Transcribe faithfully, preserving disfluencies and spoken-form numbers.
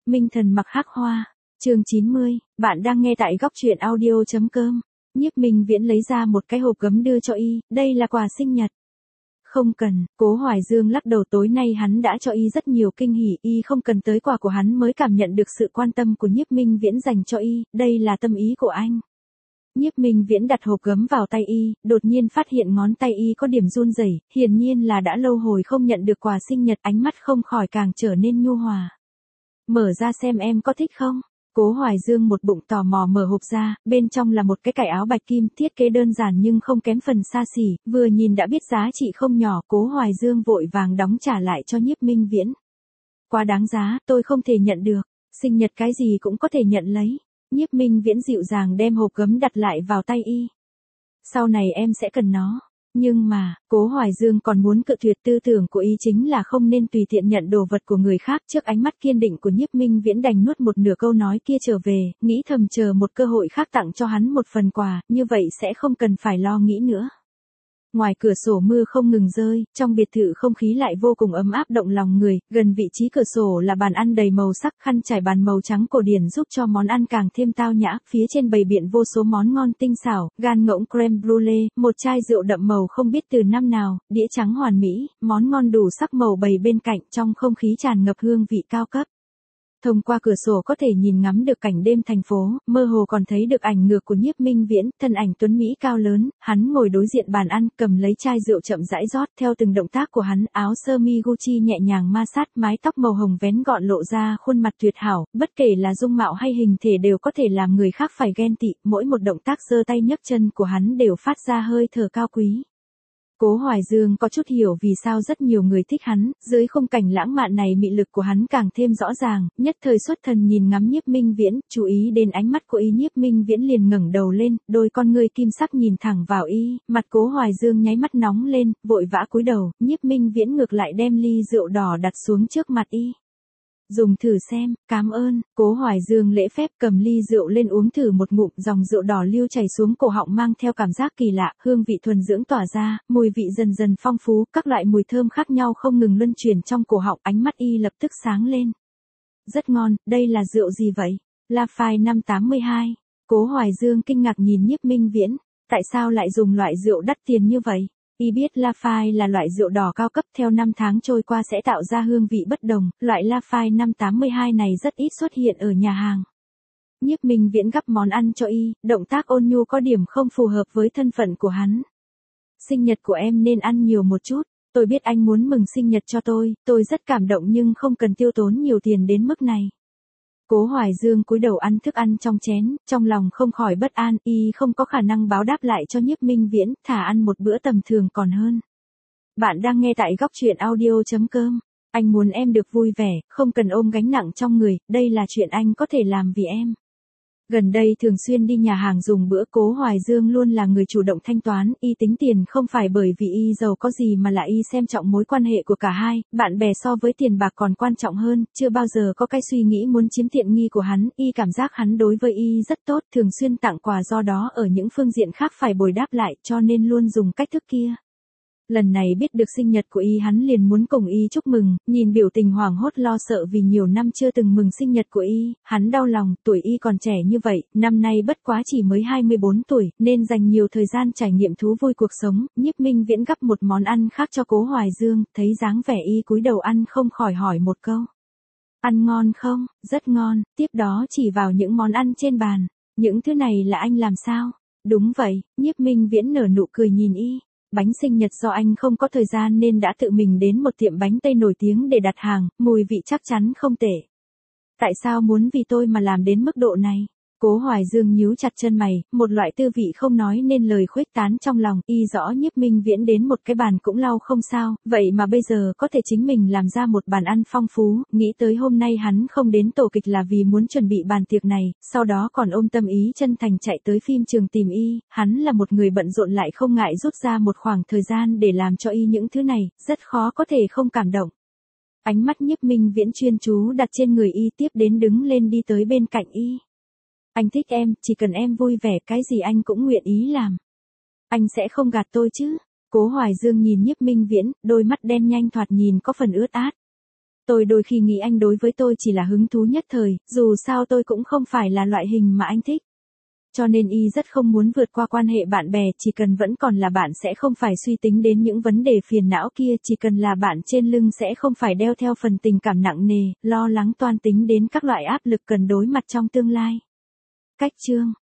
Minh thần mặc hắc hoa. Chương chín mươi, bạn đang nghe tại góc truyện audio chấm com. Nhiếp Minh Viễn lấy ra một cái hộp gấm đưa cho y, đây là quà sinh nhật. Không cần, Cố Hoài Dương lắc đầu, tối nay hắn đã cho y rất nhiều kinh hỉ, y không cần tới quà của hắn mới cảm nhận được sự quan tâm của Nhiếp Minh Viễn dành cho y, đây là tâm ý của anh. Nhiếp Minh Viễn đặt hộp gấm vào tay y, đột nhiên phát hiện ngón tay y có điểm run rẩy, hiển nhiên là đã lâu hồi không nhận được quà sinh nhật, ánh mắt không khỏi càng trở nên nhu hòa. Mở ra xem em có thích không? Cố Hoài Dương một bụng tò mò mở hộp ra, bên trong là một cái cài áo bạch kim, thiết kế đơn giản nhưng không kém phần xa xỉ, vừa nhìn đã biết giá trị không nhỏ. Cố Hoài Dương vội vàng đóng trả lại cho Nhiếp Minh Viễn. Quá đáng giá, tôi không thể nhận được, sinh nhật cái gì cũng có thể nhận lấy. Nhiếp Minh Viễn dịu dàng đem hộp gấm đặt lại vào tay y. Sau này em sẽ cần nó. Nhưng mà, Cố Hoài Dương còn muốn cự tuyệt, tư tưởng của y chính là không nên tùy tiện nhận đồ vật của người khác. Trước ánh mắt kiên định của Nhiếp Minh Viễn đành nuốt một nửa câu nói kia trở về, nghĩ thầm chờ một cơ hội khác tặng cho hắn một phần quà, như vậy sẽ không cần phải lo nghĩ nữa. Ngoài cửa sổ mưa không ngừng rơi, trong biệt thự không khí lại vô cùng ấm áp động lòng người, gần vị trí cửa sổ là bàn ăn đầy màu sắc, khăn trải bàn màu trắng cổ điển giúp cho món ăn càng thêm tao nhã, phía trên bày biện vô số món ngon tinh xảo, gan ngỗng creme brulee, một chai rượu đậm màu không biết từ năm nào, đĩa trắng hoàn mỹ, món ngon đủ sắc màu bày bên cạnh, trong không khí tràn ngập hương vị cao cấp. Thông qua cửa sổ có thể nhìn ngắm được cảnh đêm thành phố, mơ hồ còn thấy được ảnh ngược của Nhiếp Minh Viễn, thân ảnh tuấn mỹ cao lớn, hắn ngồi đối diện bàn ăn, cầm lấy chai rượu chậm rãi rót, theo từng động tác của hắn, áo sơ mi Gucci nhẹ nhàng ma sát, mái tóc màu hồng vén gọn lộ ra khuôn mặt tuyệt hảo, bất kể là dung mạo hay hình thể đều có thể làm người khác phải ghen tị, mỗi một động tác giơ tay nhấc chân của hắn đều phát ra hơi thở cao quý. Cố Hoài Dương có chút hiểu vì sao rất nhiều người thích hắn, dưới khung cảnh lãng mạn này mị lực của hắn càng thêm rõ ràng, nhất thời xuất thần nhìn ngắm Nhiếp Minh Viễn, chú ý đến ánh mắt của y. Nhiếp Minh Viễn liền ngẩng đầu lên, đôi con ngươi kim sắc nhìn thẳng vào y, mặt Cố Hoài Dương nháy mắt nóng lên, vội vã cúi đầu, Nhiếp Minh Viễn ngược lại đem ly rượu đỏ đặt xuống trước mặt y. Dùng thử xem, cảm ơn. Cố Hoài Dương lễ phép cầm ly rượu lên uống thử một ngụm, dòng rượu đỏ lưu chảy xuống cổ họng mang theo cảm giác kỳ lạ, hương vị thuần dưỡng tỏa ra, mùi vị dần dần phong phú, các loại mùi thơm khác nhau không ngừng luân chuyển trong cổ họng, ánh mắt y lập tức sáng lên. Rất ngon, đây là rượu gì vậy? Lafite năm tám hai. Cố Hoài Dương kinh ngạc nhìn Nhiếp Minh Viễn, tại sao lại dùng loại rượu đắt tiền như vậy? Y biết Lafite là loại rượu đỏ cao cấp, theo năm tháng trôi qua sẽ tạo ra hương vị bất đồng, loại Lafite năm tám hai này rất ít xuất hiện ở nhà hàng. Nhiếp Minh Viễn gắp món ăn cho y, động tác ôn nhu có điểm không phù hợp với thân phận của hắn. Sinh nhật của em nên ăn nhiều một chút, tôi biết anh muốn mừng sinh nhật cho tôi, tôi rất cảm động nhưng không cần tiêu tốn nhiều tiền đến mức này. Cố Hoài Dương cúi đầu ăn thức ăn trong chén, trong lòng không khỏi bất an, y không có khả năng báo đáp lại cho Nhiếp Minh Viễn, thả ăn một bữa tầm thường còn hơn. Bạn đang nghe tại góc truyện audio chấm com. Anh muốn em được vui vẻ, không cần ôm gánh nặng trong người, đây là chuyện anh có thể làm vì em. Gần đây thường xuyên đi nhà hàng dùng bữa, Cố Hoài Dương luôn là người chủ động thanh toán, y tính tiền không phải bởi vì y giàu có gì mà là y xem trọng mối quan hệ của cả hai, bạn bè so với tiền bạc còn quan trọng hơn, chưa bao giờ có cái suy nghĩ muốn chiếm tiện nghi của hắn, y cảm giác hắn đối với y rất tốt, thường xuyên tặng quà, do đó ở những phương diện khác phải bồi đáp lại, cho nên luôn dùng cách thức kia. Lần này biết được sinh nhật của y hắn liền muốn cùng y chúc mừng, nhìn biểu tình hoảng hốt lo sợ vì nhiều năm chưa từng mừng sinh nhật của y, hắn đau lòng, tuổi y còn trẻ như vậy, năm nay bất quá chỉ mới hai mươi bốn tuổi, nên dành nhiều thời gian trải nghiệm thú vui cuộc sống. Nhiếp Minh Viễn gắp một món ăn khác cho Cố Hoài Dương, thấy dáng vẻ y cúi đầu ăn không khỏi hỏi một câu. Ăn ngon không? Rất ngon, tiếp đó chỉ vào những món ăn trên bàn, những thứ này là anh làm sao? Đúng vậy, Nhiếp Minh Viễn nở nụ cười nhìn y. Bánh sinh nhật do anh không có thời gian nên đã tự mình đến một tiệm bánh Tây nổi tiếng để đặt hàng, mùi vị chắc chắn không tệ. Tại sao muốn vì tôi mà làm đến mức độ này? Cố Hoài Dương nhíu chặt chân mày, một loại tư vị không nói nên lời khuếch tán trong lòng, y rõ Nhiếp Minh Viễn đến một cái bàn cũng lau không sao, vậy mà bây giờ có thể chính mình làm ra một bàn ăn phong phú, nghĩ tới hôm nay hắn không đến tổ kịch là vì muốn chuẩn bị bàn tiệc này, sau đó còn ôm tâm ý chân thành chạy tới phim trường tìm y, hắn là một người bận rộn lại không ngại rút ra một khoảng thời gian để làm cho y những thứ này, rất khó có thể không cảm động. Ánh mắt Nhiếp Minh Viễn chuyên chú đặt trên người y, tiếp đến đứng lên đi tới bên cạnh y. Anh thích em, chỉ cần em vui vẻ cái gì anh cũng nguyện ý làm. Anh sẽ không gạt tôi chứ? Cố Hoài Dương nhìn Nhiếp Minh Viễn, đôi mắt đen nhanh thoạt nhìn có phần ướt át. Tôi đôi khi nghĩ anh đối với tôi chỉ là hứng thú nhất thời, dù sao tôi cũng không phải là loại hình mà anh thích. Cho nên y rất không muốn vượt qua quan hệ bạn bè, chỉ cần vẫn còn là bạn sẽ không phải suy tính đến những vấn đề phiền não kia, chỉ cần là bạn trên lưng sẽ không phải đeo theo phần tình cảm nặng nề, lo lắng toan tính đến các loại áp lực cần đối mặt trong tương lai. Cách chương